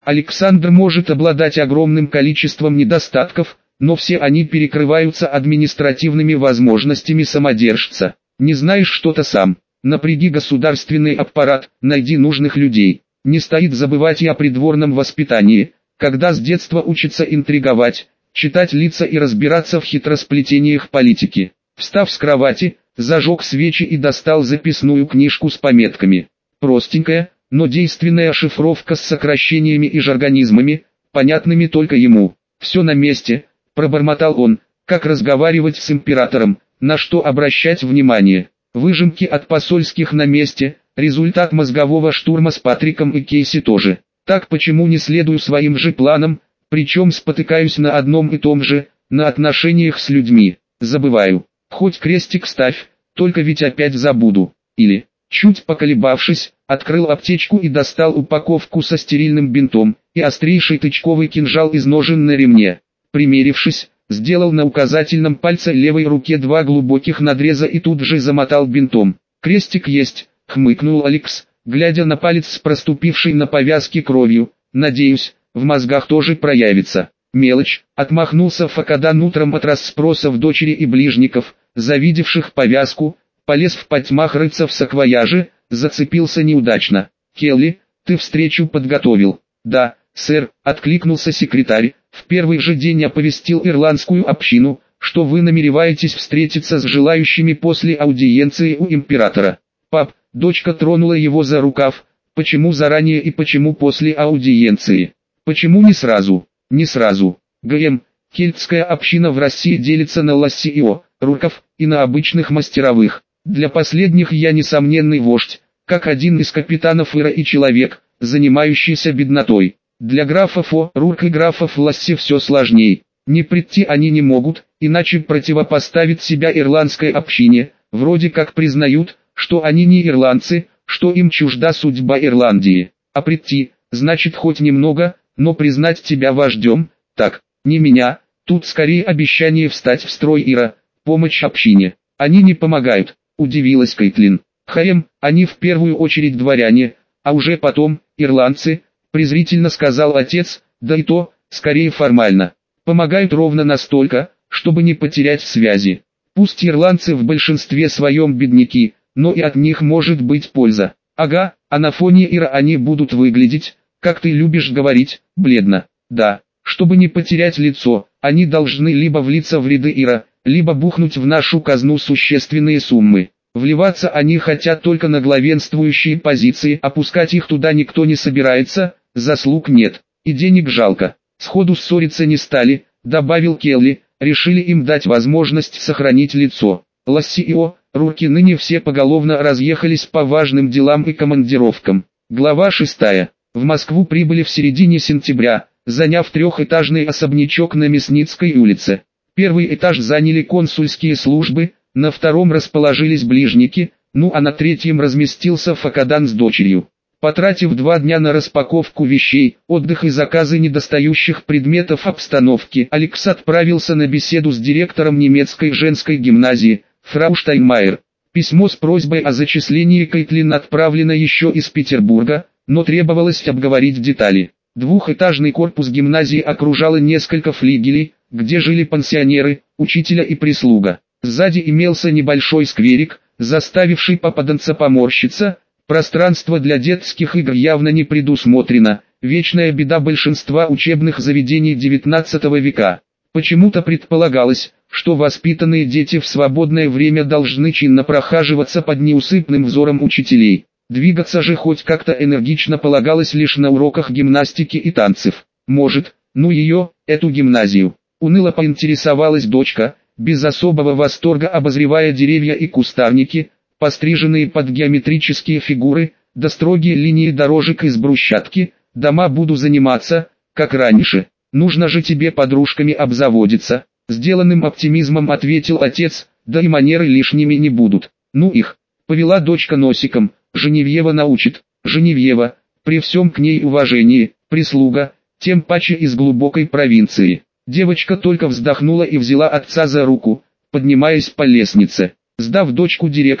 Александр может обладать огромным количеством недостатков, но все они перекрываются административными возможностями самодержца. Не знаешь что-то сам, напряги государственный аппарат, найди нужных людей. Не стоит забывать и о придворном воспитании, когда с детства учится интриговать, читать лица и разбираться в хитросплетениях политики. Встав с кровати, зажег свечи и достал записную книжку с пометками. Простенькая, но действенная шифровка с сокращениями и жаргонизмами, понятными только ему. «Все на месте», — пробормотал он, — «как разговаривать с императором, на что обращать внимание. Выжимки от посольских на месте, результат мозгового штурма с Патриком и Кейси тоже. Так почему не следую своим же планам, причем спотыкаюсь на одном и том же, на отношениях с людьми, забываю. Хоть крестик ставь, только ведь опять забуду». Или, чуть поколебавшись, открыл аптечку и достал упаковку со стерильным бинтом и острейший тычковый кинжал из ножен на ремне. Примерившись, сделал на указательном пальце левой руке 2 глубоких надреза и тут же замотал бинтом. «Крестик есть», — хмыкнул Алекс, глядя на палец с проступившей на повязке кровью. «Надеюсь, в мозгах тоже проявится». «Мелочь», — отмахнулся Факадан утром от расспросов дочери и ближников, завидевших повязку, полез в потьмах рыться в саквояже, зацепился неудачно. «Келли, ты встречу подготовил?» «Да, сэр», — откликнулся секретарь, «в первый же день оповестил ирландскую общину, что вы намереваетесь встретиться с желающими после аудиенции у императора». «Пап», — дочка тронула его за рукав, «почему заранее и почему после аудиенции? Почему не сразу?» «Не сразу. ГМ, кельтская община в России делится на лассио, руков, и на обычных мастеровых. Для последних я несомненный вождь, как один из капитанов Ира и человек, занимающийся беднотой. Для графов Рук и графов Ласси все сложней. Не прийти они не могут, иначе противопоставить себя ирландской общине, вроде как признают, что они не ирландцы, что им чужда судьба Ирландии. А прийти, значит хоть немного, но признать тебя вождем, так, не меня, тут скорее обещание встать в строй Ира, помощь общине. Они не помогают», — удивилась Кейтлин. Они в первую очередь дворяне, а уже потом, ирландцы», — презрительно сказал отец, «да и то, скорее формально. Помогают ровно настолько, чтобы не потерять связи. Пусть ирландцы в большинстве своем бедняки, но и от них может быть польза. Ага, а на фоне Ира они будут выглядеть, как ты любишь говорить, бледно. Да, чтобы не потерять лицо, они должны либо влиться в ряды Ира, либо бухнуть в нашу казну существенные суммы. Вливаться они хотят только на главенствующие позиции, опускать их туда никто не собирается, заслуг нет, и денег жалко. Сходу ссориться не стали», — добавил Келли, «решили им дать возможность сохранить лицо. Лассио, Руки ныне все поголовно разъехались по важным делам и командировкам». Глава 6. В Москву прибыли в середине сентября, заняв трехэтажный особнячок на Мясницкой улице. Первый этаж заняли консульские службы, на втором расположились ближники, ну а на третьем разместился Факадан с дочерью. Потратив 2 дня на распаковку вещей, отдых и заказы недостающих предметов обстановки, Алекс отправился на беседу с директором немецкой женской гимназии, фрау Штайнмайер. Письмо с просьбой о зачислении Кейтлин отправлено еще из Петербурга, но требовалось обговорить детали. Двухэтажный корпус гимназии окружало несколько флигелей, где жили пансионеры, учителя и прислуга. Сзади имелся небольшой скверик, заставивший попаданца поморщиться. Пространство для детских игр явно не предусмотрено, вечная беда большинства учебных заведений XIX века. Почему-то предполагалось, что воспитанные дети в свободное время должны чинно прохаживаться под неусыпным взором учителей. Двигаться же хоть как-то энергично полагалось лишь на уроках гимнастики и танцев. Может, ну ее, эту гимназию. Уныло поинтересовалась дочка, без особого восторга обозревая деревья и кустарники, постриженные под геометрические фигуры, да строгие линии дорожек из брусчатки. «Дома буду заниматься, как раньше. Нужно же тебе подружками обзаводиться», — сделанным оптимизмом ответил отец, «да и манеры лишними не будут». «Ну их», — повела дочка носиком, «Женевьева научит». Женевьева, при всем к ней уважении, прислуга, тем паче из глубокой провинции. Девочка только вздохнула и взяла отца за руку, поднимаясь по лестнице. Сдав дочку директору,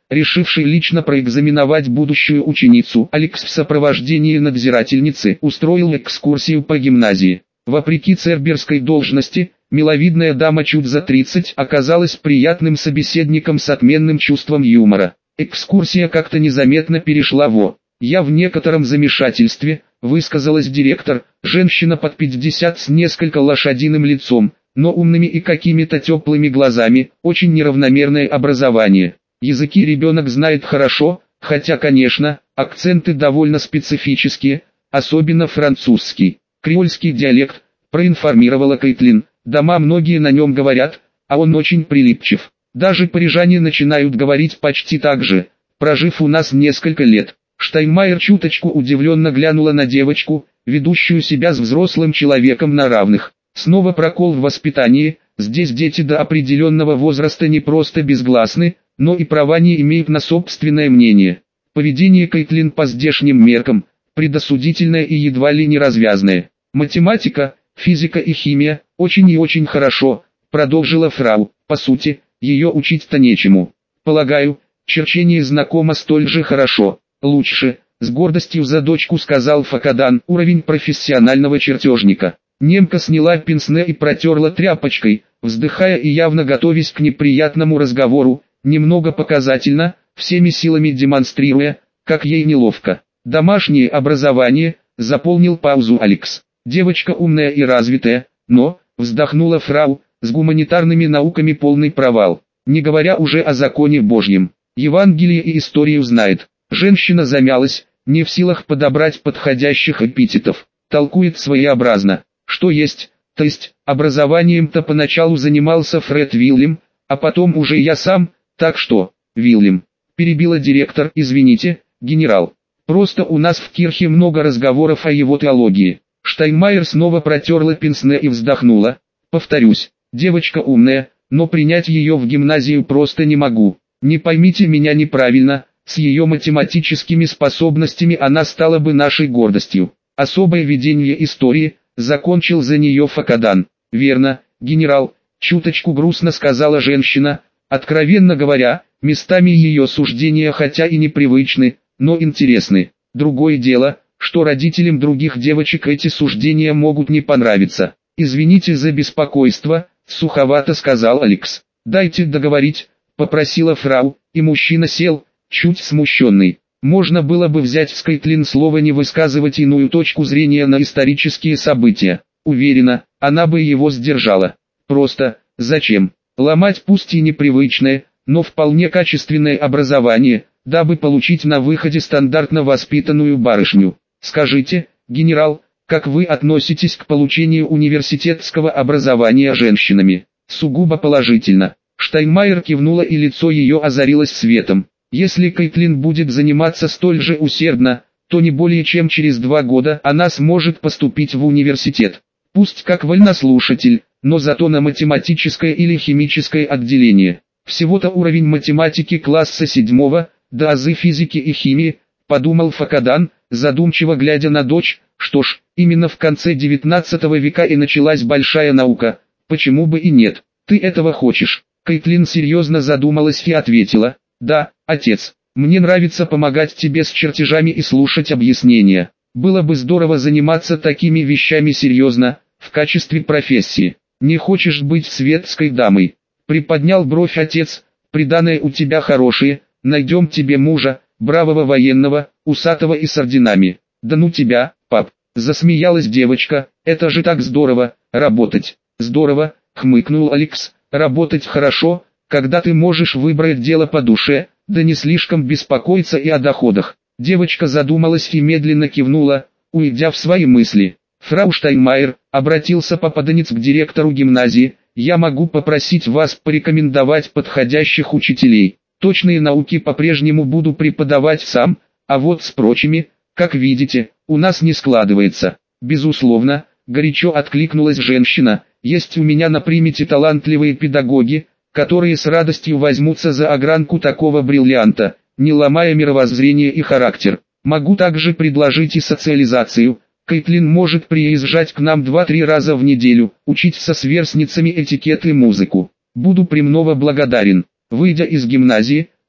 решивший лично проэкзаменовать будущую ученицу, Алекс в сопровождении надзирательницы устроил экскурсию по гимназии. Вопреки церберской должности, миловидная дама чуть за 30 оказалась приятным собеседником с отменным чувством юмора. Экскурсия как-то незаметно перешла в «Я в некотором замешательстве», высказалась директор, женщина под 50 с несколько лошадиным лицом, но умными и какими-то теплыми глазами, очень неравномерное образование. Языки ребенок знает хорошо, хотя, конечно, акценты довольно специфические, особенно французский. Креольский диалект, проинформировала Кейтлин, дома многие на нем говорят, а он очень прилипчив. Даже парижане начинают говорить почти так же, прожив у нас несколько лет. Штайнмайер чуточку удивленно глянула на девочку, ведущую себя с взрослым человеком на равных. Снова прокол в воспитании, здесь дети до определенного возраста не просто безгласны, но и права не имеют на собственное мнение. Поведение Кейтлин по здешним меркам, предосудительное и едва ли не развязное. Математика, физика и химия, очень и очень хорошо, продолжила фрау, по сути, ее учить-то нечему. Полагаю, черчение знакомо столь же хорошо. Лучше, с гордостью за дочку сказал Факадан, уровень профессионального чертежника. Немка сняла пенсне и протерла тряпочкой, вздыхая и явно готовясь к неприятному разговору, немного показательно, всеми силами демонстрируя, как ей неловко. Домашнее образование, заполнил паузу Алекс. Девочка умная и развитая, но, вздохнула фрау, с гуманитарными науками полный провал, не говоря уже о законе Божьем. Евангелие и историю знает. Женщина замялась, не в силах подобрать подходящих эпитетов. Толкует своеобразно. Что есть, то есть, образованием-то поначалу занимался Фред Вильям, а потом уже я сам, так что, Вильям, перебила директор, извините, генерал. Просто у нас в Кирхе много разговоров о его теологии. Штайнмайер снова протерла пенсне и вздохнула. Повторюсь, девочка умная, но принять ее в гимназию просто не могу. Не поймите меня неправильно, с ее математическими способностями она стала бы нашей гордостью. Особое ведение истории, закончил за нее Факадан. Верно, генерал, чуточку грустно сказала женщина. Откровенно говоря, местами ее суждения хотя и непривычны, но интересны. Другое дело, что родителям других девочек эти суждения могут не понравиться. «Извините за беспокойство», — суховато сказал Алекс. «Дайте договорить», — попросила фрау, и мужчина сел, чуть смущенный. Можно было бы взять с Кейтлин слово не высказывать иную точку зрения на исторические события. Уверена, она бы его сдержала. Просто, зачем? Ломать пусть и непривычное, но вполне качественное образование, дабы получить на выходе стандартно воспитанную барышню. Скажите, генерал, как вы относитесь к получению университетского образования женщинами? Сугубо положительно. Штайнмайер кивнула и лицо ее озарилось светом. Если Кейтлин будет заниматься столь же усердно, то не более чем через 2 года она сможет поступить в университет. Пусть как вольнослушатель, но зато на математическое или химическое отделение. Всего-то уровень математики класса 7, да азы физики и химии, подумал Факадан, задумчиво глядя на дочь. Что ж, именно в конце 19 века и началась большая наука, почему бы и нет. Ты этого хочешь? Кейтлин серьезно задумалась и ответила: да, отец, мне нравится помогать тебе с чертежами и слушать объяснения. Было бы здорово заниматься такими вещами серьезно, в качестве профессии. Не хочешь быть светской дамой? Приподнял бровь отец. Приданое у тебя хорошее, найдем тебе мужа, бравого военного, усатого и с орденами. Да ну тебя, пап, засмеялась девочка, это же так здорово, работать. Здорово, хмыкнул Алекс, работать хорошо, когда ты можешь выбрать дело по душе, да не слишком беспокоиться и о доходах. Девочка задумалась и медленно кивнула, уйдя в свои мысли. Фрау Штайнмайер, обратился попаданец к директору гимназии, я могу попросить вас порекомендовать подходящих учителей. Точные науки по-прежнему буду преподавать сам, а вот с прочими, как видите, у нас не складывается. Безусловно, горячо откликнулась женщина, есть у меня на примете талантливые педагоги, которые с радостью возьмутся за огранку такого бриллианта, не ломая мировоззрение и характер. Могу также предложить и социализацию. Кейтлин может приезжать к нам 2-3 раза в неделю, учить со сверстницами этикет и музыку. Буду премного благодарен. Выйдя из гимназии,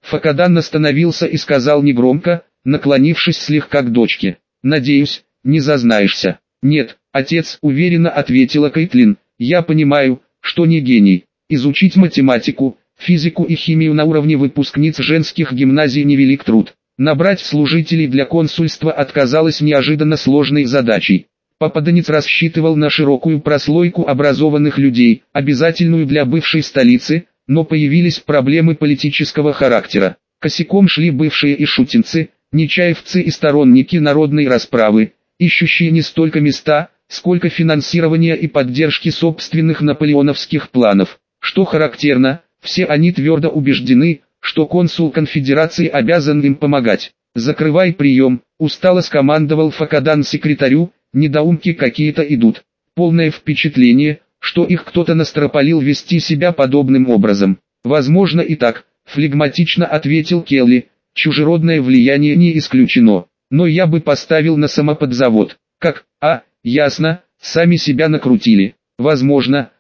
Факадан остановился и сказал негромко, наклонившись слегка к дочке. «Надеюсь, не зазнаешься». «Нет, отец», уверенно ответила Кейтлин, «я понимаю, что не гений. Изучить математику, физику и химию на уровне выпускниц женских гимназий невелик труд. Набрать служителей для консульства отказалось неожиданно сложной задачей. Попаданец рассчитывал на широкую прослойку образованных людей, обязательную для бывшей столицы, но появились проблемы политического характера. Косяком шли бывшие ишутинцы, нечаевцы и сторонники народной расправы, ищущие не столько места, сколько финансирования и поддержки собственных наполеоновских планов. Что характерно, все они твердо убеждены, что консул конфедерации обязан им помогать. «Закрывай прием», — устало скомандовал Факадан секретарю, «недоумки какие-то идут». Полное впечатление, что их кто-то настропалил вести себя подобным образом. «Возможно и так», — флегматично ответил Келли, «чужеродное влияние не исключено. Но я бы поставил на самоподзавод». «Как? Ясно, сами себя накрутили». «Возможно,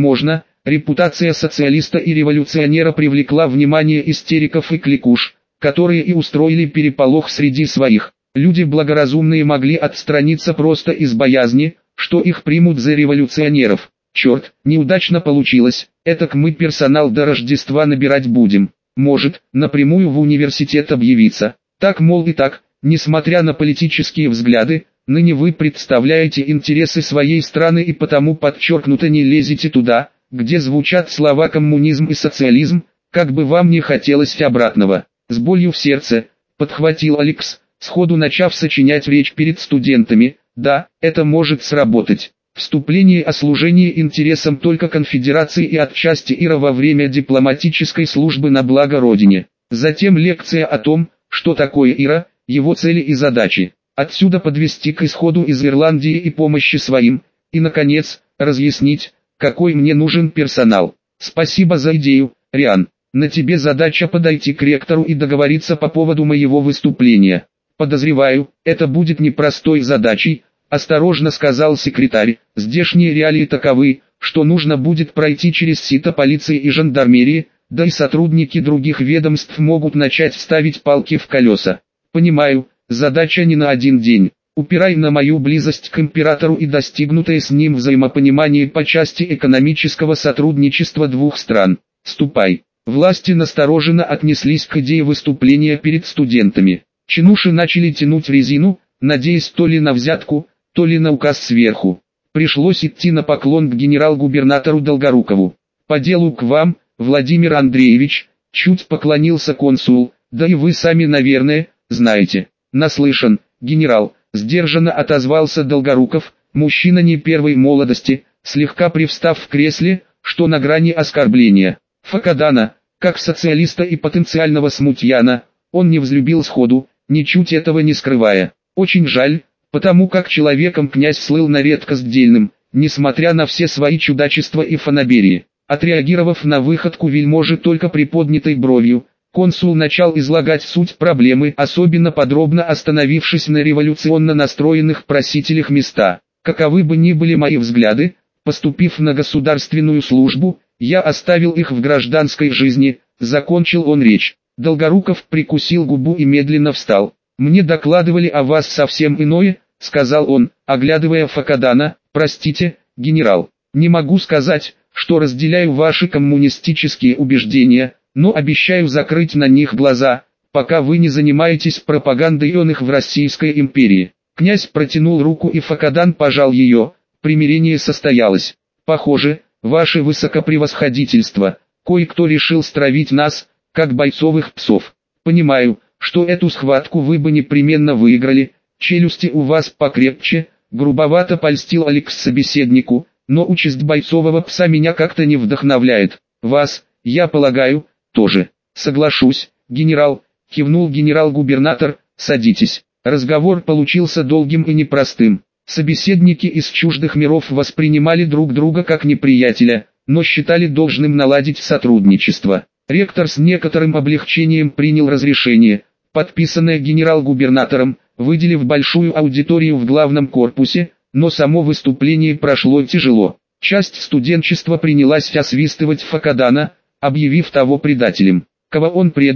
репутация социалиста и революционера привлекла внимание истериков и кликуш, которые и устроили переполох среди своих. Люди благоразумные могли отстраниться просто из боязни, что их примут за революционеров. Черт, неудачно получилось, этак мы персонал до Рождества набирать будем. Может, напрямую в университет объявиться. Так, мол, и так, несмотря на политические взгляды, ныне вы представляете интересы своей страны и потому подчеркнуто не лезете туда, где звучат слова коммунизм и социализм, как бы вам не хотелось обратного. С болью в сердце, подхватил Алекс, сходу начав сочинять речь перед студентами. Да, это может сработать. Вступление о служении интересам только конфедерации и отчасти ИРА во время дипломатической службы на благо Родине. Затем лекция о том, что такое ИРА, его цели и задачи. Отсюда подвести к исходу из Ирландии и помощи своим. И, наконец, разъяснить, какой мне нужен персонал. Спасибо за идею, Риан. На тебе задача подойти к ректору и договориться по поводу моего выступления. Подозреваю, это будет непростой задачей, осторожно сказал секретарь. Здешние реалии таковы, что нужно будет пройти через сито полиции и жандармерии, да и сотрудники других ведомств могут начать ставить палки в колеса. Понимаю, задача не на один день. Упирай на мою близость к императору и достигнутое с ним взаимопонимание по части экономического сотрудничества двух стран. Ступай. Власти настороженно отнеслись к идее выступления перед студентами. Чинуши начали тянуть резину, надеясь то ли на взятку, то ли на указ сверху. Пришлось идти на поклон к генерал-губернатору Долгорукову. «По делу к вам, Владимир Андреевич», чуть поклонился консул, «да и вы сами, наверное, знаете». «Наслышан, генерал», сдержанно отозвался Долгоруков, мужчина не первой молодости, слегка привстав в кресле, что на грани оскорбления. Факадана, как социалиста и потенциального смутьяна, он не взлюбил сходу, ничуть этого не скрывая. Очень жаль, потому как человеком князь слыл на редкость дельным, несмотря на все свои чудачества и фанаберии. Отреагировав на выходку вельможи только приподнятой бровью, консул начал излагать суть проблемы, особенно подробно остановившись на революционно настроенных просителях места. Каковы бы ни были мои взгляды, поступив на государственную службу, я оставил их в гражданской жизни, закончил он речь. Долгоруков прикусил губу и медленно встал. «Мне докладывали о вас совсем иное», — сказал он, оглядывая Факадана. «Простите, генерал, не могу сказать, что разделяю ваши коммунистические убеждения, но обещаю закрыть на них глаза, пока вы не занимаетесь пропагандой их в Российской империи». Князь протянул руку и Факадан пожал ее. Примирение состоялось. «Похоже, ваше высокопревосходительство, кое-кто решил стравить нас, как бойцовых псов. Понимаю, что эту схватку вы бы непременно выиграли, челюсти у вас покрепче», грубовато польстил Алекс собеседнику, «но участь бойцового пса меня как-то не вдохновляет. Вас, я полагаю, тоже». «Соглашусь, генерал», кивнул генерал-губернатор, «садитесь». Разговор получился долгим и непростым. Собеседники из чуждых миров воспринимали друг друга как неприятеля, но считали должным наладить сотрудничество. Ректор с некоторым облегчением принял разрешение, подписанное генерал-губернатором, выделив большую аудиторию в главном корпусе, но само выступление прошло тяжело. Часть студенчества принялась освистывать Факадана, объявив того предателем. Кого он предал,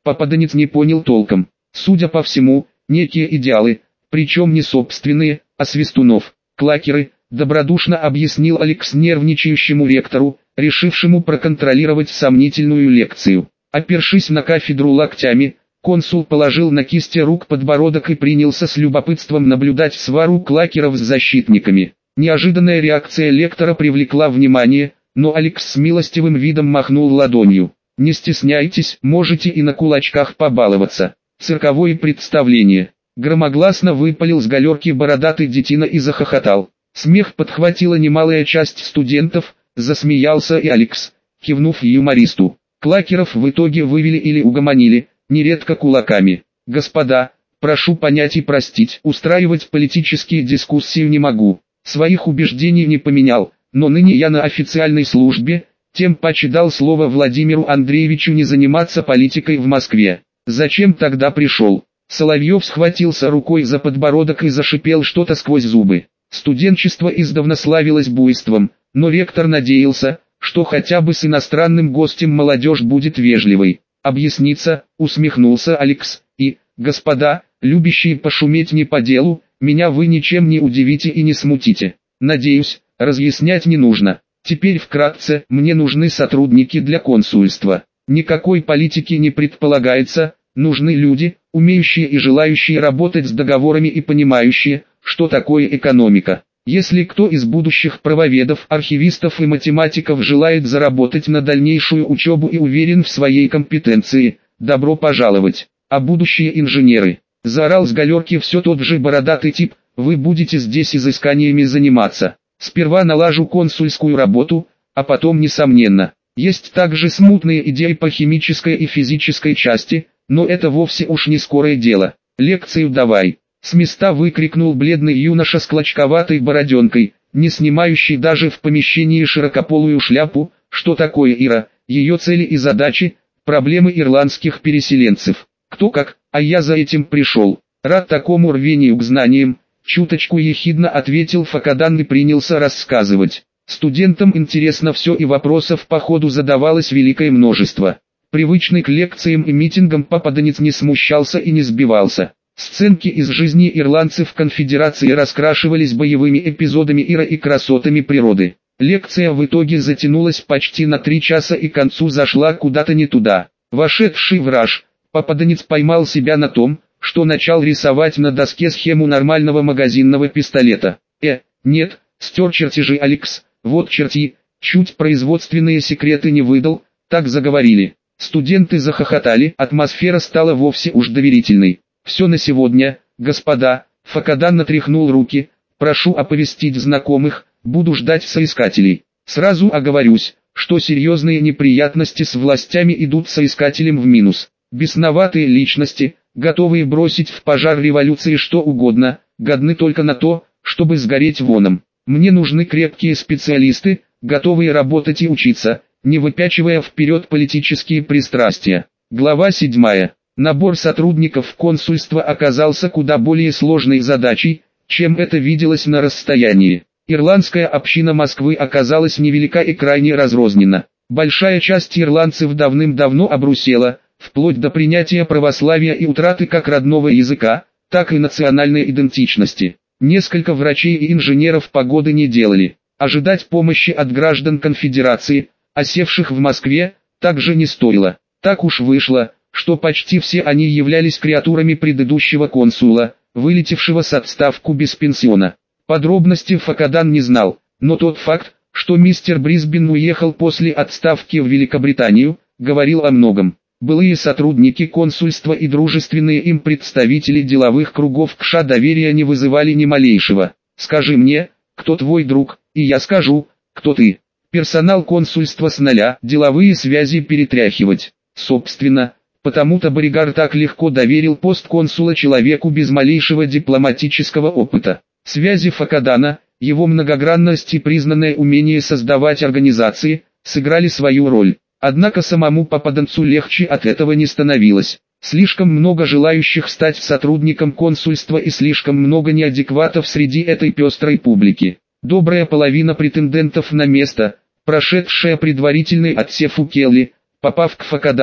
Попаданец не понял толком. Судя по всему, некие идеалы, причем не собственные, а свистунов, клакеры, добродушно объяснил Алекс нервничающему ректору, решившему проконтролировать сомнительную лекцию. Опершись на кафедру локтями, консул положил на кисти рук подбородок и принялся с любопытством наблюдать свару клакеров с защитниками. Неожиданная реакция лектора привлекла внимание, но Алекс с милостивым видом махнул ладонью. «Не стесняйтесь, можете и на кулачках побаловаться. Цирковое представление». Громогласно выпалил с галерки бородатый детина и захохотал. Смех подхватила немалая часть студентов, засмеялся и Алекс, кивнув юмористу. Клакеров в итоге вывели или угомонили, нередко кулаками. «Господа, прошу понять и простить, устраивать политические дискуссии не могу. Своих убеждений не поменял, но ныне я на официальной службе, тем паче дал слово Владимиру Андреевичу не заниматься политикой в Москве. Зачем тогда пришел?» Соловьев схватился рукой за подбородок и зашипел что-то сквозь зубы. Студенчество издавна славилось буйством, но ректор надеялся, что хотя бы с иностранным гостем молодежь будет вежливой. «Объясниться», усмехнулся Алекс, «и, господа, любящие пошуметь не по делу, меня вы ничем не удивите и не смутите. Надеюсь, разъяснять не нужно. Теперь вкратце, мне нужны сотрудники для консульства. Никакой политики не предполагается, нужны люди, умеющие и желающие работать с договорами и понимающие, что такое экономика. Если кто из будущих правоведов, архивистов и математиков желает заработать на дальнейшую учебу и уверен в своей компетенции, добро пожаловать. А будущие инженеры, заорал с галерки все тот же бородатый тип, вы будете здесь изысканиями заниматься. Сперва налажу консульскую работу, а потом, несомненно, есть также смутные идеи по химической и физической части, но это вовсе уж не скорое дело. Лекцию давай. С места выкрикнул бледный юноша с клочковатой бороденкой, не снимающий даже в помещении широкополую шляпу. Что такое Ира, ее цели и задачи, проблемы ирландских переселенцев. Кто как, а я за этим пришел. Рад такому рвению к знаниям, чуточку ехидно ответил Факадан и принялся рассказывать. Студентам интересно все и вопросов по ходу задавалось великое множество. Привычный к лекциям и митингам попаданец не смущался и не сбивался. Сценки из жизни ирландцев конфедерации раскрашивались боевыми эпизодами Ира и красотами природы. Лекция в итоге затянулась почти на 3 часа и к концу зашла куда-то не туда. Вошедший в раж, попаданец поймал себя на том, что начал рисовать на доске схему нормального магазинного пистолета. Нет, стер чертежи Алекс, вот черти, чуть производственные секреты не выдал, так заговорили. Студенты захохотали, атмосфера стала вовсе уж доверительной. «Все на сегодня, господа», Факадан натряхнул руки, «прошу оповестить знакомых, буду ждать соискателей. Сразу оговорюсь, что серьезные неприятности с властями идут соискателям в минус. Бесноватые личности, готовые бросить в пожар революции что угодно, годны только на то, чтобы сгореть воном. Мне нужны крепкие специалисты, готовые работать и учиться, не выпячивая вперед политические пристрастия». Глава 7. Набор сотрудников консульства оказался куда более сложной задачей, чем это виделось на расстоянии. Ирландская община Москвы оказалась невелика и крайне разрознена. Большая часть ирландцев давным-давно обрусела, вплоть до принятия православия и утраты как родного языка, так и национальной идентичности. Несколько врачей и инженеров погоды не делали. Ожидать помощи от граждан конфедерации, осевших в Москве, также не стоило. Так уж вышло, что почти все они являлись креатурами предыдущего консула, вылетевшего с отставку без пенсиона. Подробности Факадан не знал, но тот факт, что мистер Брисбен уехал после отставки в Великобританию, говорил о многом. Былые сотрудники консульства и дружественные им представители деловых кругов к США доверия не вызывали ни малейшего. «Скажи мне, кто твой друг, и я скажу, кто ты». Персонал консульства с нуля, деловые связи перетряхивать. Собственно, потому-то Боригар так легко доверил пост консула человеку без малейшего дипломатического опыта. Связи Факадана, его многогранность и признанное умение создавать организации, сыграли свою роль. Однако самому попаданцу легче от этого не становилось. Слишком много желающих стать сотрудником консульства и слишком много неадекватов среди этой пестрой публики. Добрая половина претендентов на место, прошедшая предварительный отсев у Келли, попав к Факадану,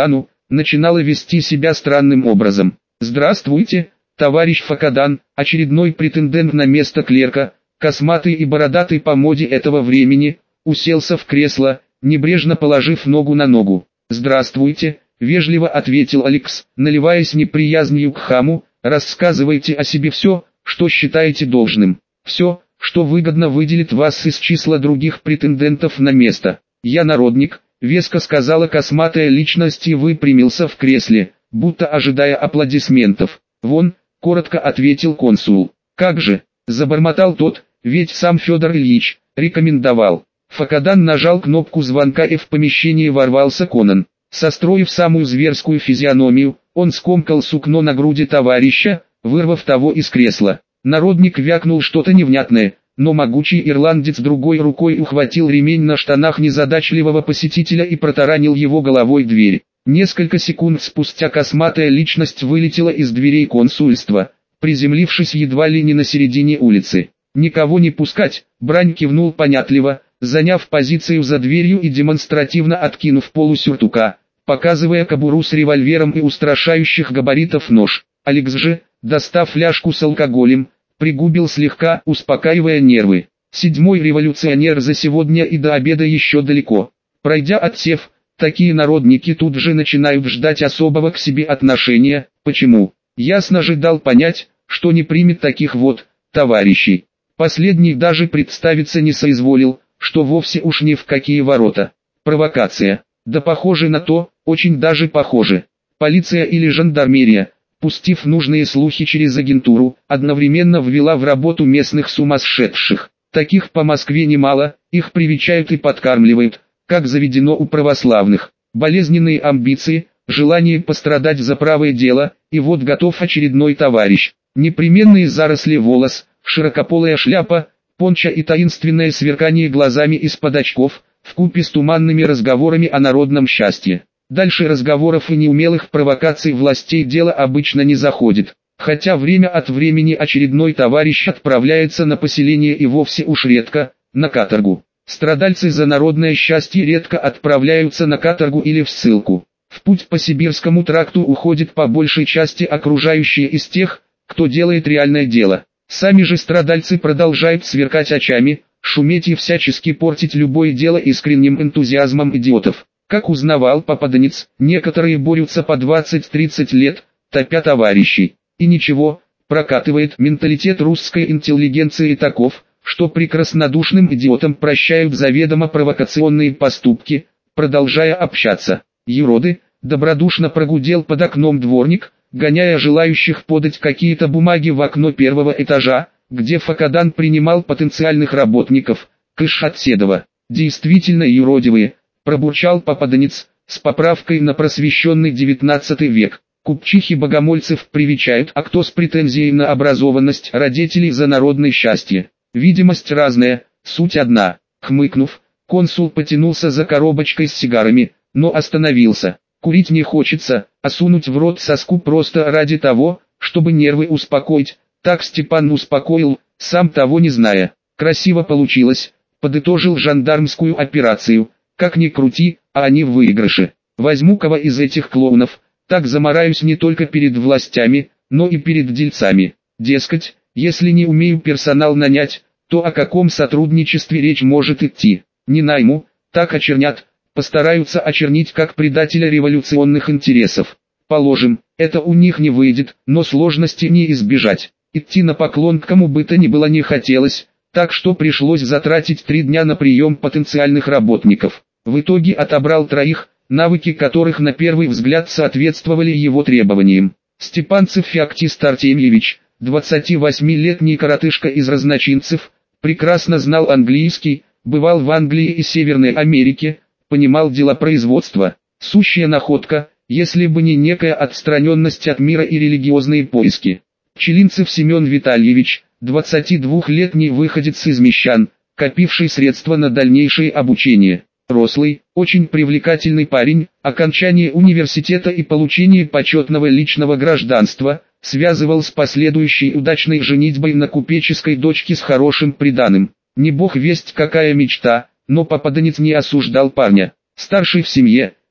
начинала вести себя странным образом. «Здравствуйте, товарищ Факадан», очередной претендент на место клерка, косматый и бородатый по моде этого времени, уселся в кресло, небрежно положив ногу на ногу. «Здравствуйте», — вежливо ответил Алекс, наливаясь неприязнью к хаму, «рассказывайте о себе все, что считаете должным. Все, что выгодно выделит вас из числа других претендентов на место». «Я народник», — веско сказала косматая личность и выпрямился в кресле, будто ожидая аплодисментов. «Вон», — коротко ответил консул. «Как же», — забормотал тот, — «ведь сам Федор Ильич рекомендовал». Факадан нажал кнопку звонка и в помещение ворвался Конан. Состроив самую зверскую физиономию, он скомкал сукно на груди товарища, вырвав того из кресла. Народник вякнул что-то невнятное, но могучий ирландец другой рукой ухватил ремень на штанах незадачливого посетителя и протаранил его головой дверь. Несколько секунд спустя косматая личность вылетела из дверей консульства, приземлившись едва ли не на середине улицы. «Никого не пускать», — Брань кивнул понятливо, заняв позицию за дверью и демонстративно откинув полу сюртука, показывая кобуру с револьвером и устрашающих габаритов нож. Алекс же, достав фляжку с алкоголем, пригубил слегка, успокаивая нервы. Седьмой революционер за сегодня и до обеда еще далеко. Пройдя отсев, такие народники тут же начинают ждать особого к себе отношения. Почему? Ясно же дал понять, что не примет таких вот товарищей. Последний даже представиться не соизволил, что вовсе уж ни в какие ворота. Провокация. Да похоже на то, очень даже похоже. Полиция или жандармерия, пустив нужные слухи через агентуру, одновременно ввела в работу местных сумасшедших. Таких по Москве немало, их привечают и подкармливают, как заведено у православных. Болезненные амбиции, желание пострадать за правое дело, и вот готов очередной товарищ. Непременные заросли волос, широкополая шляпа, пончо и таинственное сверкание глазами из-под очков, вкупе с туманными разговорами о народном счастье. Дальше разговоров и неумелых провокаций властей дело обычно не заходит, хотя время от времени очередной товарищ отправляется на поселение и вовсе уж редко, на каторгу. Страдальцы за народное счастье редко отправляются на каторгу или в ссылку. В путь по Сибирскому тракту уходит по большей части окружающие из тех, кто делает реальное дело. Сами же страдальцы продолжают сверкать очами, шуметь и всячески портить любое дело искренним энтузиазмом идиотов. Как узнавал попаданец, некоторые борются по 20-30 лет, топя товарищей. И ничего, прокатывает. Менталитет русской интеллигенции таков, что прекраснодушным идиотам прощают заведомо провокационные поступки, продолжая общаться. «Юроды», — добродушно прогудел под окном дворник, гоняя желающих подать какие-то бумаги в окно первого этажа, где Факадан принимал потенциальных работников, кыш от Седова. «Действительно юродивые», — пробурчал попаданец, с поправкой на просвещенный 19 век. «Купчихи богомольцев привечают, а кто с претензией на образованность родителей за народное счастье. Видимость разная, суть одна». Хмыкнув, консул потянулся за коробочкой с сигарами, но остановился. Курить не хочется, а сунуть в рот соску просто ради того, чтобы нервы успокоить. Так Степан успокоил, сам того не зная. «Красиво получилось», — подытожил жандармскую операцию. «Как ни крути, а они в выигрыше. Возьму кого из этих клоунов, так замараюсь не только перед властями, но и перед дельцами. Дескать, если не умею персонал нанять, то о каком сотрудничестве речь может идти? Не найму, так очернят, постараются очернить как предателя революционных интересов. Положим, это у них не выйдет, но сложности не избежать. Идти на поклон к кому бы то ни было не хотелось, так что пришлось затратить 3 дня на прием потенциальных работников. В итоге отобрал 3, навыки которых на первый взгляд соответствовали его требованиям. Степанцев Феоктист Артемьевич, 28-летний коротышка из разночинцев, прекрасно знал английский, бывал в Англии и Северной Америке, понимал делопроизводство. Сущая находка, если бы не некая отстраненность от мира и религиозные поиски. Пчелинцев Семен Витальевич, 22-летний выходец из Мещан, копивший средства на дальнейшее обучение. Рослый, очень привлекательный парень, окончание университета и получение почетного личного гражданства, связывал с последующей удачной женитьбой на купеческой дочке с хорошим приданым. Не бог весть какая мечта, но попаданец не осуждал парня. Старший в семье,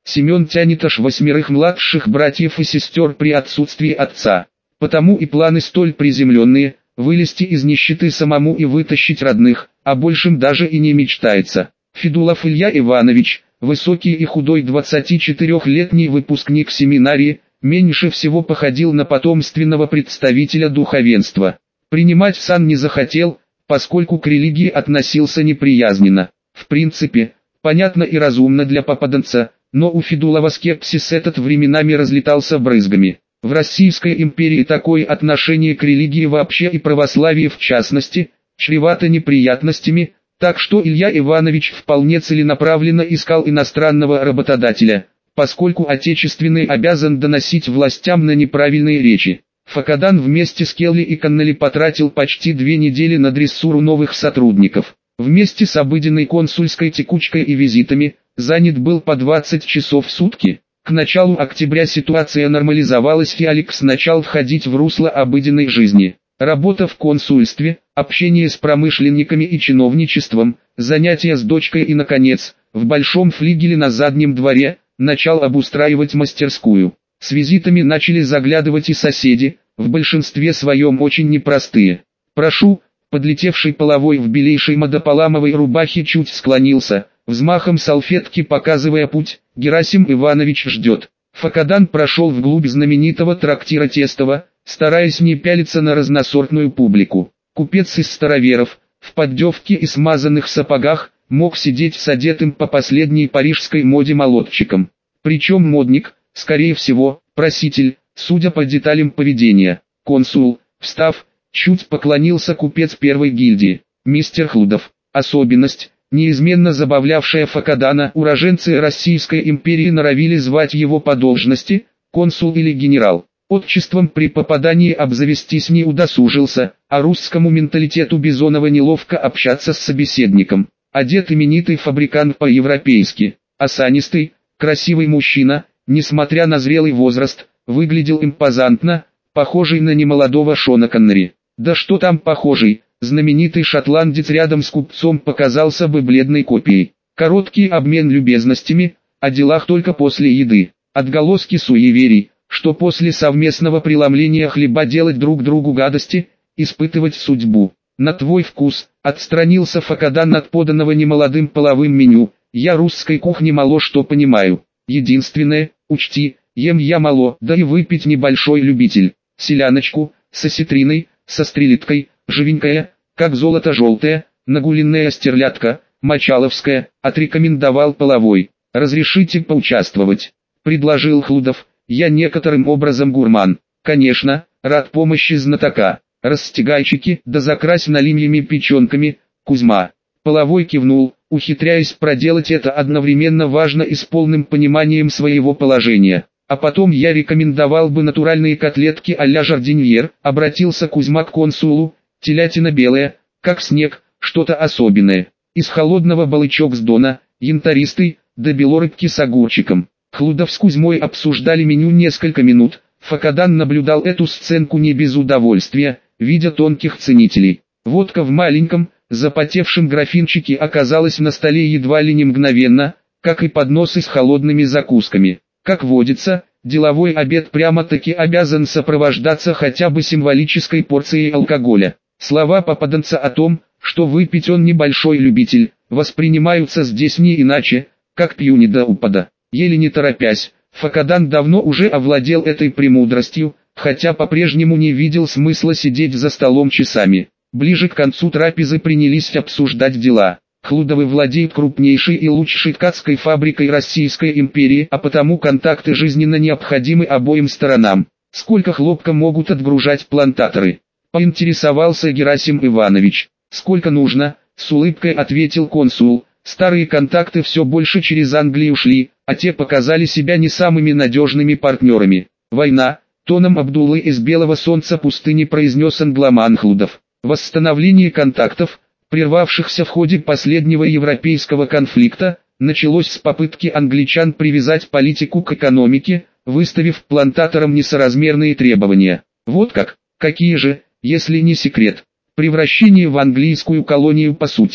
Семен тянет аж 8 младших братьев и сестер при отсутствии отца. Потому и планы столь приземленные, вылезти из нищеты самому и вытащить родных, о большем даже и не мечтается. Федулов Илья Иванович, высокий и худой 24-летний выпускник семинарии, меньше всего походил на потомственного представителя духовенства. Принимать сан не захотел, поскольку к религии относился неприязненно. В принципе, понятно и разумно для попаданца, но у Федулова скепсис этот временами разлетался брызгами. В Российской империи такое отношение к религии вообще и православию в частности, чревато неприятностями, так что Илья Иванович вполне целенаправленно искал иностранного работодателя, поскольку отечественный обязан доносить властям на неправильные речи. Факадан вместе с Келли и Коннелли потратил почти 2 недели на дрессуру новых сотрудников. Вместе с обыденной консульской текучкой и визитами, занят был по 20 часов в сутки. К началу октября ситуация нормализовалась и Алекс начал входить в русло обыденной жизни. Работа в консульстве, общение с промышленниками и чиновничеством, занятия с дочкой и, наконец, в большом флигеле на заднем дворе, начал обустраивать мастерскую. С визитами начали заглядывать и соседи, в большинстве своем очень непростые. «Прошу», подлетевший половой в белейшей модополамовой рубахе чуть склонился, взмахом салфетки показывая путь, Герасим Иванович ждет. Факадан прошел вглубь знаменитого трактира Тестова, стараясь не пялиться на разносортную публику. Купец из староверов, в поддевке и смазанных сапогах, мог сидеть с одетым по последней парижской моде молодчиком. Причем модник, скорее всего, проситель, судя по деталям поведения. Консул, встав, чуть поклонился купец первой гильдии. «Мистер Хлудов». Особенность, неизменно забавлявшая Факадана, уроженцы Российской империи норовили звать его по должности, консул или генерал. Отчеством при попадании обзавестись не удосужился, а русскому менталитету Бизонова неловко общаться с собеседником. Одет именитый фабрикант по-европейски, осанистый, красивый мужчина, несмотря на зрелый возраст, выглядел импозантно, похожий на немолодого Шона Коннери. Да что там похожий, знаменитый шотландец рядом с купцом показался бы бледной копией. Короткий обмен любезностями, о делах только после еды. Отголоски суеверий, что после совместного преломления хлеба делать друг другу гадости, испытывать судьбу. На твой вкус, отстранился Факадан от поданного немолодым половым меню, я русской кухни мало что понимаю. Единственное, учти, ем я мало, да и выпить небольшой любитель. Селяночку, с осетриной, со стрелиткой, живенькая, как золото желтая, нагуленная стерлядка, мочаловская, отрекомендовал половой. «Разрешите поучаствовать?» — предложил Хлудов. «Я некоторым образом гурман. Конечно, рад помощи знатока. Расстегайчики, да закрась налимьями печенками, Кузьма». Половой кивнул, ухитряясь проделать это одновременно важно и с полным пониманием своего положения. «А потом я рекомендовал бы натуральные котлетки а-ля жардиньер», обратился Кузьма к консулу. «Телятина белая, как снег, что-то особенное. Из холодного балычок с Дона, янтаристый, да белорыбки с огурчиком». Хлудов с Кузьмой обсуждали меню несколько минут. Факадан наблюдал эту сценку не без удовольствия, видя тонких ценителей. Водка в маленьком, запотевшем графинчике оказалась на столе едва ли не мгновенно, как и подносы с холодными закусками. Как водится, деловой обед прямо-таки обязан сопровождаться хотя бы символической порцией алкоголя. Слова попаданца о том, что выпить он небольшой любитель, воспринимаются здесь не иначе, как пью до упада. Еле не торопясь, Факадан давно уже овладел этой премудростью, хотя по-прежнему не видел смысла сидеть за столом часами. Ближе к концу трапезы принялись обсуждать дела. Хлудовы владеют крупнейшей и лучшей ткацкой фабрикой Российской империи, а потому контакты жизненно необходимы обоим сторонам. Сколько хлопка могут отгружать плантаторы? Поинтересовался Герасим Иванович. Сколько нужно, с улыбкой ответил консул. Старые контакты все больше через Англию шли, а те показали себя не самыми надежными партнерами. «Война», тоном Абдуллы из «Белого солнца пустыни» произнес англоман Хлудов. Восстановление контактов, прервавшихся в ходе последнего европейского конфликта, началось с попытки англичан привязать политику к экономике, выставив плантаторам несоразмерные требования. Вот как, какие же, если не секрет, превращение в английскую колонию по сути.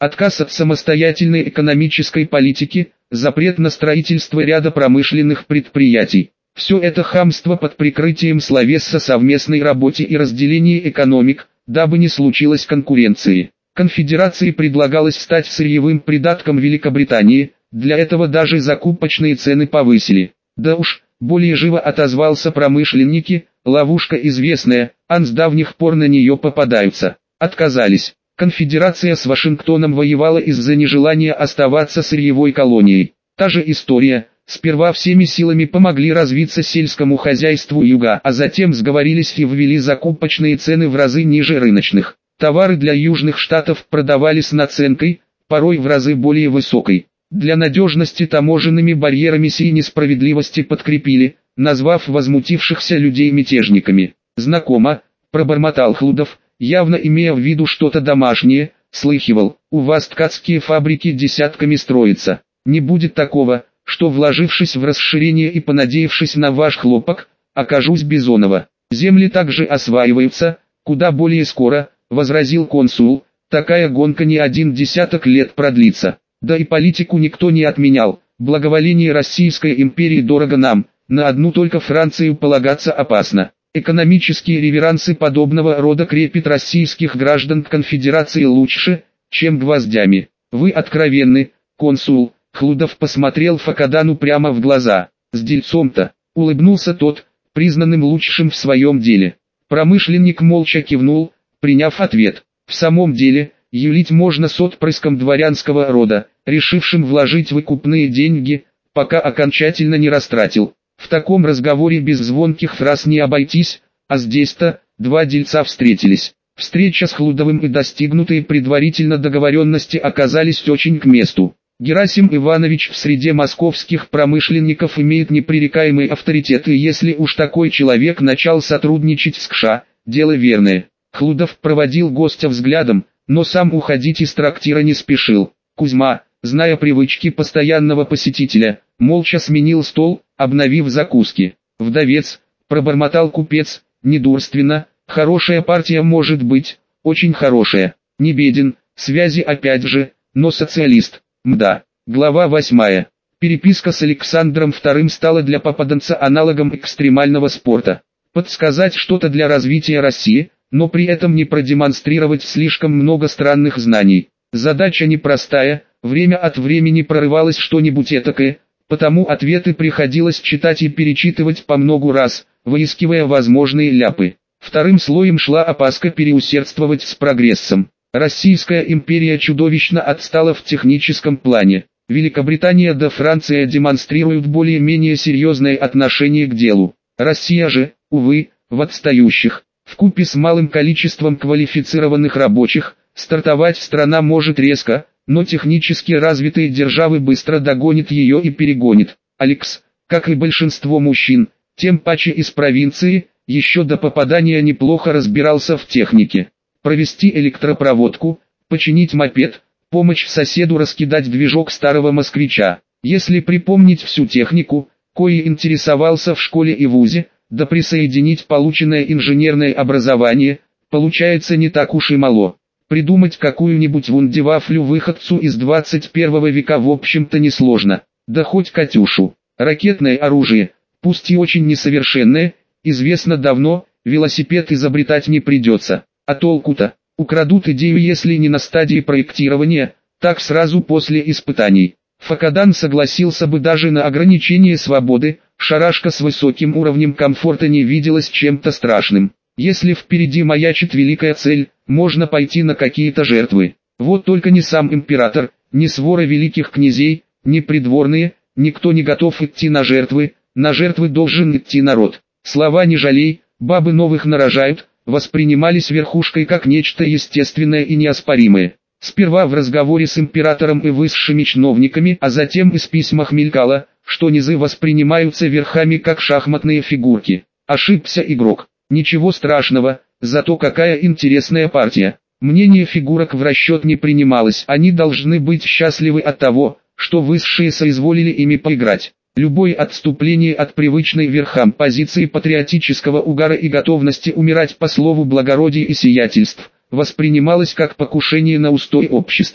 отказ от самостоятельной экономической политики, запрет на строительство ряда промышленных предприятий. Все это хамство под прикрытием словес о совместной работе и разделении экономик, дабы не случилось конкуренции. Конфедерации предлагалось стать сырьевым придатком Великобритании, для этого даже закупочные цены повысили. Да уж, более живо отозвался промышленники, ловушка известная, с давних пор на нее попадаются. Отказались. Конфедерация с Вашингтоном воевала из-за нежелания оставаться сырьевой колонией. Та же история. Сперва всеми силами помогли развиться сельскому хозяйству юга, а затем сговорились и ввели закупочные цены в разы ниже рыночных. Товары для южных штатов продавались с наценкой, порой в разы более высокой. Для надежности таможенными барьерами сии несправедливости подкрепили, назвав возмутившихся людей мятежниками. «Знакомо», — пробормотал Хлудов, явно имея в виду что-то домашнее. «Слыхивал, у вас ткацкие фабрики десятками строятся. Не будет такого, что, вложившись в расширение и понадеявшись на ваш хлопок, окажусь Бизонова. Земли также осваиваются, куда более скоро», — возразил консул. «Такая гонка не один десяток лет продлится. Да и политику никто не отменял. Благоволение Российской империи дорого нам, на одну только Францию полагаться опасно. Экономические реверансы подобного рода крепят российских граждан к конфедерации лучше, чем гвоздями. Вы откровенны, консул». Хлудов посмотрел Факадану прямо в глаза. «С дельцом-то», — улыбнулся тот, признанным лучшим в своем деле. Промышленник молча кивнул, приняв ответ. В самом деле, юлить можно с отпрыском дворянского рода, решившим вложить выкупные деньги, пока окончательно не растратил. В таком разговоре без звонких фраз не обойтись, а здесь-то два дельца встретились. Встреча с Хлудовым и достигнутые предварительно договоренности оказались очень к месту. Герасим Иванович в среде московских промышленников имеет непререкаемый авторитет, и если уж такой человек начал сотрудничать с КША, дело верное. Хлудов проводил гостя взглядом, но сам уходить из трактира не спешил. Кузьма, зная привычки постоянного посетителя, молча сменил стол, обновив закуски. «Вдовец», — пробормотал купец, недурственно, «хорошая партия может быть, очень хорошая, не беден, связи опять же, но социалист». Мда. Глава 8. Переписка с Александром II стала для попаданца аналогом экстремального спорта. Подсказать что-то для развития России, но при этом не продемонстрировать слишком много странных знаний. Задача непростая, время от времени прорывалось что-нибудь этакое, потому ответы приходилось читать и перечитывать по многу раз, выискивая возможные ляпы. Вторым слоем шла опаска переусердствовать с прогрессом. Российская империя чудовищно отстала в техническом плане. Великобритания да Франция демонстрируют более-менее серьезное отношение к делу. Россия же, увы, в отстающих. Вкупе с малым количеством квалифицированных рабочих, стартовать страна может резко, но технически развитые державы быстро догонят ее и перегонит. Алекс, как и большинство мужчин, тем паче из провинции, еще до попадания неплохо разбирался в технике. Провести электропроводку, починить мопед, помочь соседу раскидать движок старого москвича. Если припомнить всю технику, коей интересовался в школе и вузе, да присоединить полученное инженерное образование, получается не так уж и мало. Придумать какую-нибудь вундервафлю выходцу из 21 века в общем-то несложно, да хоть Катюшу. Ракетное оружие, пусть и очень несовершенное, известно давно, велосипед изобретать не придется. А толку-то? Украдут идею, если не на стадии проектирования, так сразу после испытаний. Факадан согласился бы даже на ограничение свободы, шарашка с высоким уровнем комфорта не виделась чем-то страшным. Если впереди маячит великая цель, можно пойти на какие-то жертвы. Вот только ни сам император, ни свора великих князей, ни придворные, никто не готов идти на жертвы должен идти народ. Слова «не жалей», «бабы новых нарожают», воспринимались верхушкой как нечто естественное и неоспоримое. Сперва в разговоре с императором и высшими чиновниками, а затем из письмах мелькало, что низы воспринимаются верхами как шахматные фигурки. Ошибся игрок. Ничего страшного, зато какая интересная партия. Мнение фигурок в расчет не принималось, они должны быть счастливы от того, что высшие соизволили ими поиграть. Любое отступление от привычной верхам позиции патриотического угара и готовности умирать по слову благородия и сиятельств, воспринималось как покушение на устой общества.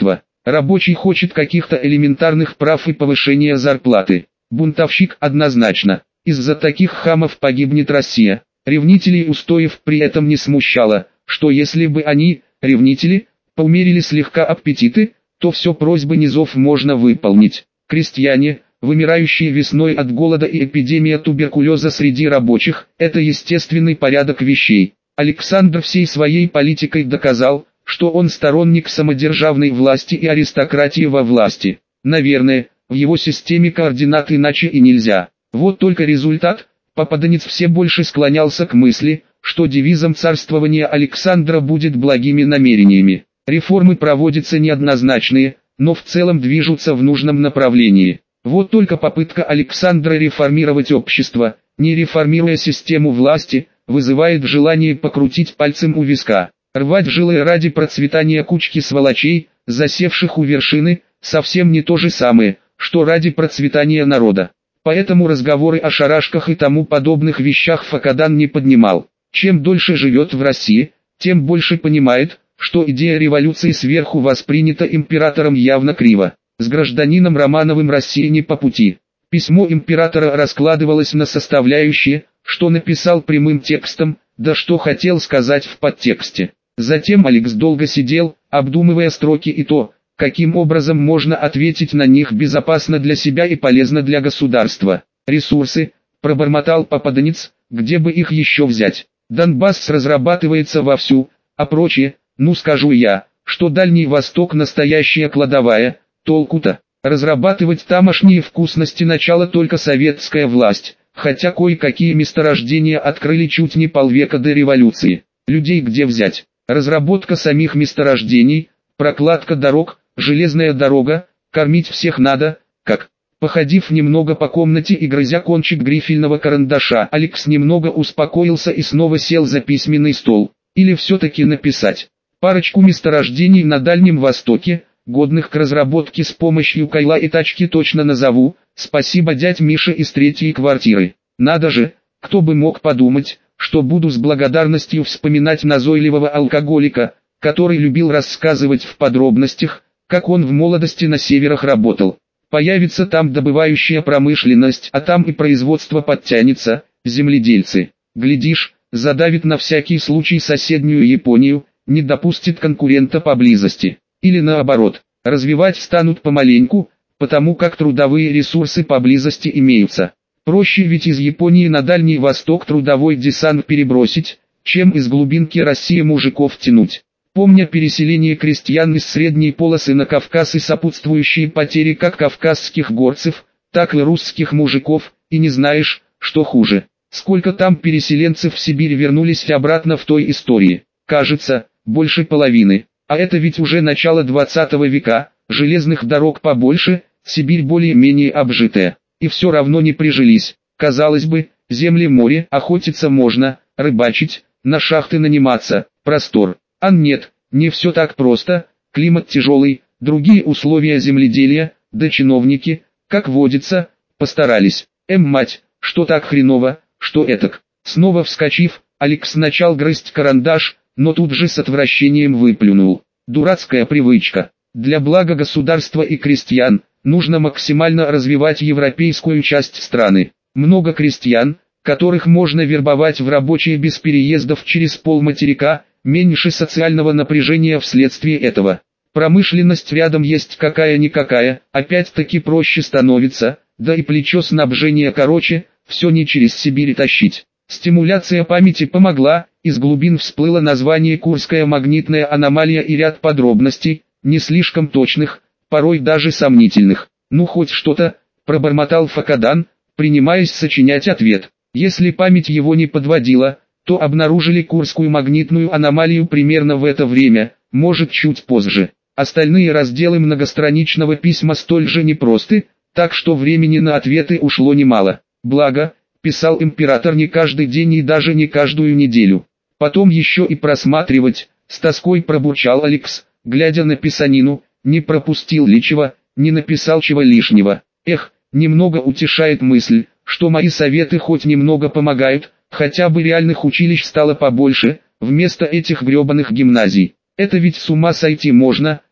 Рабочий хочет каких-то элементарных прав и повышения зарплаты. Бунтовщик однозначно. Из-за таких хамов погибнет Россия. Ревнителей устоев при этом не смущало, что если бы они, ревнители, поумерили слегка аппетиты, то все просьбы низов можно выполнить. Крестьяне, вымирающие весной от голода и эпидемия туберкулеза среди рабочих, это естественный порядок вещей. Александр всей своей политикой доказал, что он сторонник самодержавной власти и аристократии во власти. Наверное, в его системе координат иначе и нельзя. Вот только результат. Попаданец все больше склонялся к мысли, что девизом царствования Александра будет благими намерениями. Реформы проводятся неоднозначные, но в целом движутся в нужном направлении. Вот только попытка Александра реформировать общество, не реформируя систему власти, вызывает желание покрутить пальцем у виска. Рвать жилы ради процветания кучки сволочей, засевших у вершины, совсем не то же самое, что ради процветания народа. Поэтому разговоры о шарашках и тому подобных вещах Факадан не поднимал. Чем дольше живет в России, тем больше понимает, что идея революции сверху воспринята императором явно криво. С гражданином Романовым России не по пути. Письмо императора раскладывалось на составляющие, что написал прямым текстом, да что хотел сказать в подтексте. Затем Алекс долго сидел, обдумывая строки и то, каким образом можно ответить на них безопасно для себя и полезно для государства. Ресурсы, пробормотал попаданец, где бы их еще взять. Донбасс разрабатывается вовсю, а прочее, ну скажу я, что Дальний Восток настоящая кладовая, толку-то. Разрабатывать тамошние вкусности начала только советская власть, хотя кое-какие месторождения открыли чуть не полвека до революции. Людей где взять? Разработка самих месторождений, прокладка дорог, железная дорога, кормить всех надо, как? Походив немного по комнате и грызя кончик грифельного карандаша, Алекс немного успокоился и снова сел за письменный стол. Или все-таки написать парочку месторождений на Дальнем Востоке, годных к разработке с помощью кайла и тачки точно назову, спасибо дядь Миша из третьей квартиры. Надо же, кто бы мог подумать, что буду с благодарностью вспоминать назойливого алкоголика, который любил рассказывать в подробностях, как он в молодости на северах работал. Появится там добывающая промышленность, а там и производство подтянется, земледельцы. Глядишь, задавит на всякий случай соседнюю Японию, не допустит конкурента поблизости. Или наоборот, развивать станут помаленьку, потому как трудовые ресурсы поблизости имеются. Проще ведь из Японии на Дальний Восток трудовой десант перебросить, чем из глубинки России мужиков тянуть. Помня переселение крестьян из средней полосы на Кавказ и сопутствующие потери как кавказских горцев, так и русских мужиков, и не знаешь, что хуже. Сколько там переселенцев в Сибирь вернулись обратно в той истории? Кажется, больше половины. А это ведь уже начало 20 века, железных дорог побольше, Сибирь более-менее обжитая. И все равно не прижились. Казалось бы, земли море, охотиться можно, рыбачить, на шахты наниматься, простор. А нет, не все так просто, климат тяжелый, другие условия земледелия, да чиновники, как водится, постарались. Мать, что так хреново, что этак. Снова вскочив, Алекс начал грызть карандаш, но тут же с отвращением выплюнул. Дурацкая привычка. Для блага государства и крестьян, нужно максимально развивать европейскую часть страны. Много крестьян, которых можно вербовать в рабочие без переездов через полматерика, меньше социального напряжения вследствие этого. Промышленность рядом есть какая-никакая, опять-таки проще становится, да и плечо снабжения короче, все не через Сибирь тащить. Стимуляция памяти помогла, из глубин всплыло название Курская магнитная аномалия и ряд подробностей, не слишком точных, порой даже сомнительных. Ну хоть что-то, пробормотал Факадан, принимаясь сочинять ответ. Если память его не подводила, то обнаружили Курскую магнитную аномалию примерно в это время, может чуть позже. Остальные разделы многостраничного письма столь же непросты, так что времени на ответы ушло немало. Благо, писал император не каждый день и даже не каждую неделю. Потом еще и просматривать, с тоской пробурчал Алекс, глядя на писанину, не пропустил ли чего, не написал чего лишнего. Эх, немного утешает мысль, что мои советы хоть немного помогают, хотя бы реальных училищ стало побольше, вместо этих гребаных гимназий. Это ведь с ума сойти можно,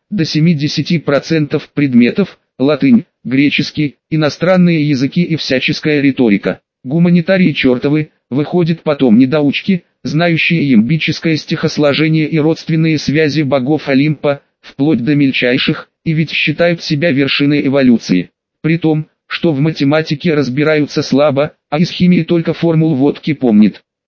до 70% предметов, латынь, греческий, иностранные языки и всяческая риторика. Гуманитарии чертовы, выходит потом недоучки, знающие ямбическое стихосложение и родственные связи богов Олимпа, вплоть до мельчайших, и ведь считают себя вершиной эволюции. При том, что в математике разбираются слабо, а из химии только формул водки помнит.